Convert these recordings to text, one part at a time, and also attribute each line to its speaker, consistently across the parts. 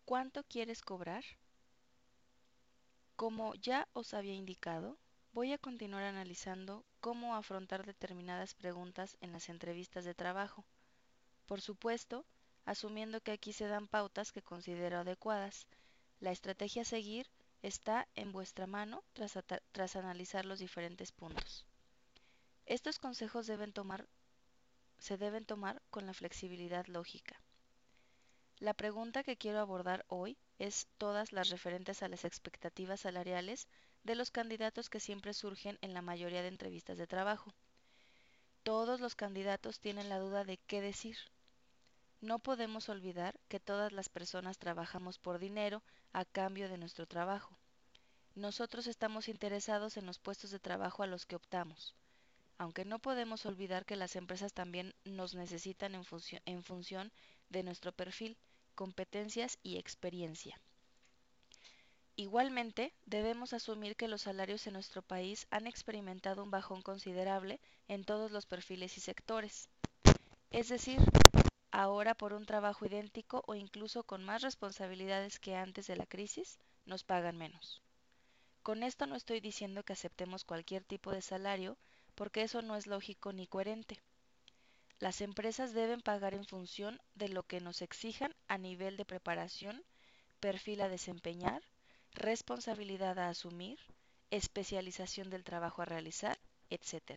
Speaker 1: ¿Cuánto quieres cobrar? Como ya os había indicado, voy a continuar analizando cómo afrontar determinadas preguntas en las entrevistas de trabajo. Por supuesto, asumiendo que aquí se dan pautas que considero adecuadas. La estrategia a seguir está en vuestra mano tras analizar los diferentes puntos. Estos consejos se deben tomar con la flexibilidad lógica. La pregunta que quiero abordar hoy es todas las referentes a las expectativas salariales de los candidatos que siempre surgen en la mayoría de entrevistas de trabajo. Todos los candidatos tienen la duda de qué decir. No podemos olvidar que todas las personas trabajamos por dinero a cambio de nuestro trabajo. Nosotros estamos interesados en los puestos de trabajo a los que optamos, aunque no podemos olvidar que las empresas también nos necesitan en función de nuestro perfil, competencias y experiencia. Igualmente, debemos asumir que los salarios en nuestro país han experimentado un bajón considerable en todos los perfiles y sectores. Es decir, ahora por un trabajo idéntico o incluso con más responsabilidades que antes de la crisis, nos pagan menos. Con esto no estoy diciendo que aceptemos cualquier tipo de salario, porque eso no es lógico ni coherente. Las empresas deben pagar en función de lo que nos exijan a nivel de preparación, perfil a desempeñar, responsabilidad a asumir, especialización del trabajo a realizar, etc.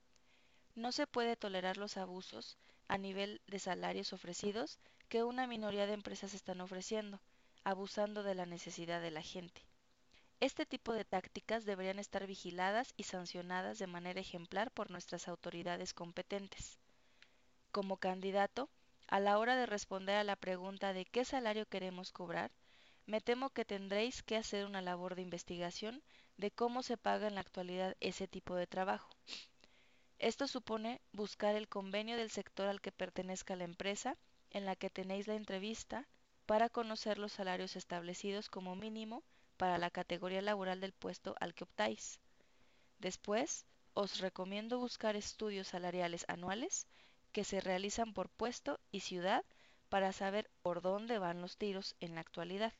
Speaker 1: No se puede tolerar los abusos a nivel de salarios ofrecidos que una minoría de empresas están ofreciendo, abusando de la necesidad de la gente. Este tipo de tácticas deberían estar vigiladas y sancionadas de manera ejemplar por nuestras autoridades competentes. Como candidato, a la hora de responder a la pregunta de qué salario queremos cobrar, me temo que tendréis que hacer una labor de investigación de cómo se paga en la actualidad ese tipo de trabajo. Esto supone buscar el convenio del sector al que pertenezca la empresa en la que tenéis la entrevista para conocer los salarios establecidos como mínimo para la categoría laboral del puesto al que optáis. Después, os recomiendo buscar estudios salariales anuales que se realizan por puesto y ciudad para saber por dónde van los tiros en la actualidad.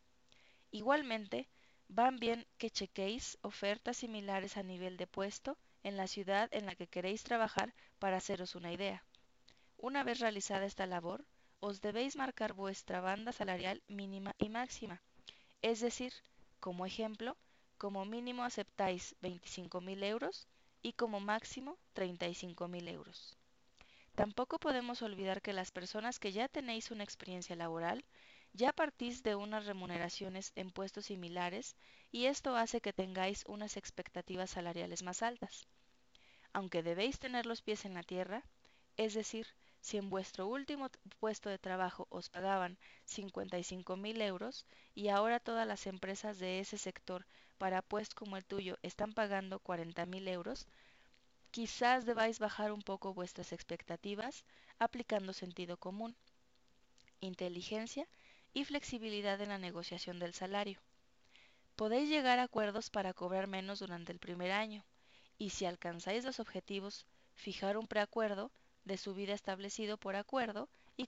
Speaker 1: Igualmente, van bien que chequéis ofertas similares a nivel de puesto en la ciudad en la que queréis trabajar para haceros una idea. Una vez realizada esta labor, os debéis marcar vuestra banda salarial mínima y máxima, es decir, como ejemplo, como mínimo aceptáis 25.000 euros y como máximo 35.000 euros. Tampoco podemos olvidar que las personas que ya tenéis una experiencia laboral, ya partís de unas remuneraciones en puestos similares y esto hace que tengáis unas expectativas salariales más altas. Aunque debéis tener los pies en la tierra, es decir, si en vuestro último puesto de trabajo os pagaban 55.000 euros y ahora todas las empresas de ese sector para puestos como el tuyo están pagando 40.000 euros, quizás debáis bajar un poco vuestras expectativas aplicando sentido común, inteligencia y flexibilidad en la negociación del salario. Podéis llegar a acuerdos para cobrar menos durante el primer año y si alcanzáis los objetivos, fijar un preacuerdo de subida establecido por acuerdo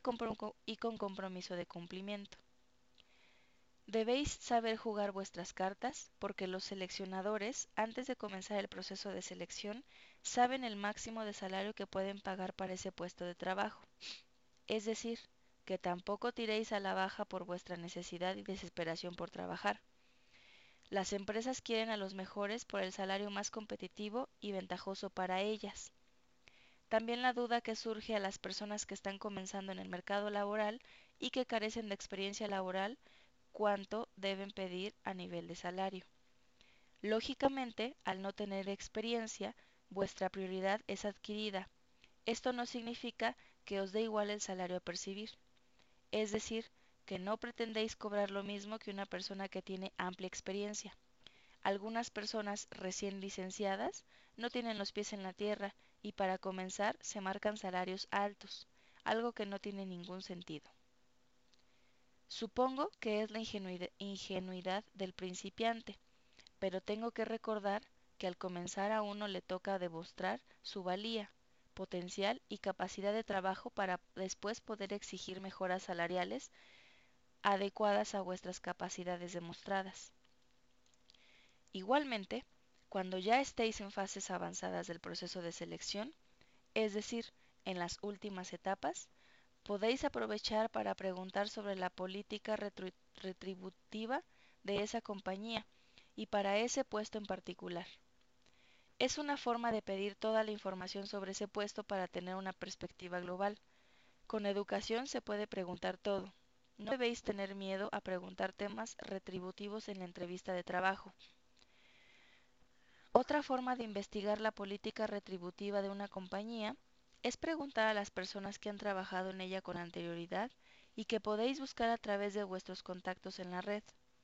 Speaker 1: y con compromiso de cumplimiento. Debéis saber jugar vuestras cartas porque los seleccionadores, antes de comenzar el proceso de selección, saben el máximo de salario que pueden pagar para ese puesto de trabajo. Es decir, que tampoco tiréis a la baja por vuestra necesidad y desesperación por trabajar. Las empresas quieren a los mejores por el salario más competitivo y ventajoso para ellas. También la duda que surge a las personas que están comenzando en el mercado laboral y que carecen de experiencia laboral, cuánto deben pedir a nivel de salario. Lógicamente, al no tener experiencia, vuestra prioridad es adquirida. Esto no significa que os dé igual el salario a percibir, es decir, que no pretendéis cobrar lo mismo que una persona que tiene amplia experiencia. Algunas personas recién licenciadas no tienen los pies en la tierra y para comenzar se marcan salarios altos, algo que no tiene ningún sentido. Supongo que es la ingenuidad del principiante, pero tengo que recordar que al comenzar a uno le toca demostrar su valía, potencial y capacidad de trabajo para después poder exigir mejoras salariales adecuadas a vuestras capacidades demostradas. Igualmente, cuando ya estéis en fases avanzadas del proceso de selección, es decir, en las últimas etapas, podéis aprovechar para preguntar sobre la política retributiva de esa compañía y para ese puesto en particular. Es una forma de pedir toda la información sobre ese puesto para tener una perspectiva global. Con educación se puede preguntar todo. No debéis tener miedo a preguntar temas retributivos en la entrevista de trabajo. Otra forma de investigar la política retributiva de una compañía es preguntar a las personas que han trabajado en ella con anterioridad y que podéis buscar a través de vuestros contactos en la red,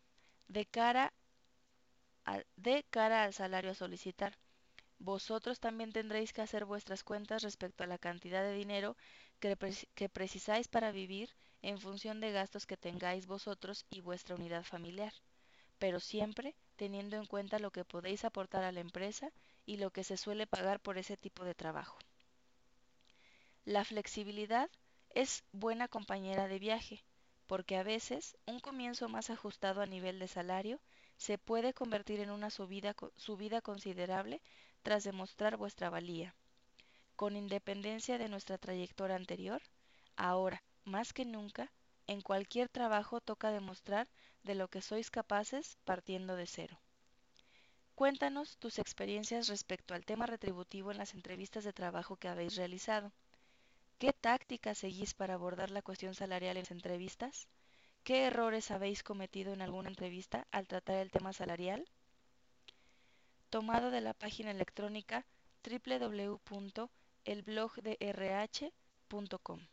Speaker 1: de cara al salario a solicitar. Vosotros también tendréis que hacer vuestras cuentas respecto a la cantidad de dinero que precisáis para vivir en función de gastos que tengáis vosotros y vuestra unidad familiar, pero siempre teniendo en cuenta lo que podéis aportar a la empresa y lo que se suele pagar por ese tipo de trabajo. La flexibilidad es buena compañera de viaje, porque a veces un comienzo más ajustado a nivel de salario se puede convertir en una subida considerable tras demostrar vuestra valía. Con independencia de nuestra trayectoria anterior, ahora, más que nunca, en cualquier trabajo toca demostrar de lo que sois capaces partiendo de cero. Cuéntanos tus experiencias respecto al tema retributivo en las entrevistas de trabajo que habéis realizado. ¿Qué tácticas seguís para abordar la cuestión salarial en las entrevistas? ¿Qué errores habéis cometido en alguna entrevista al tratar el tema salarial? Tomado de la página electrónica www.elblogderh.com.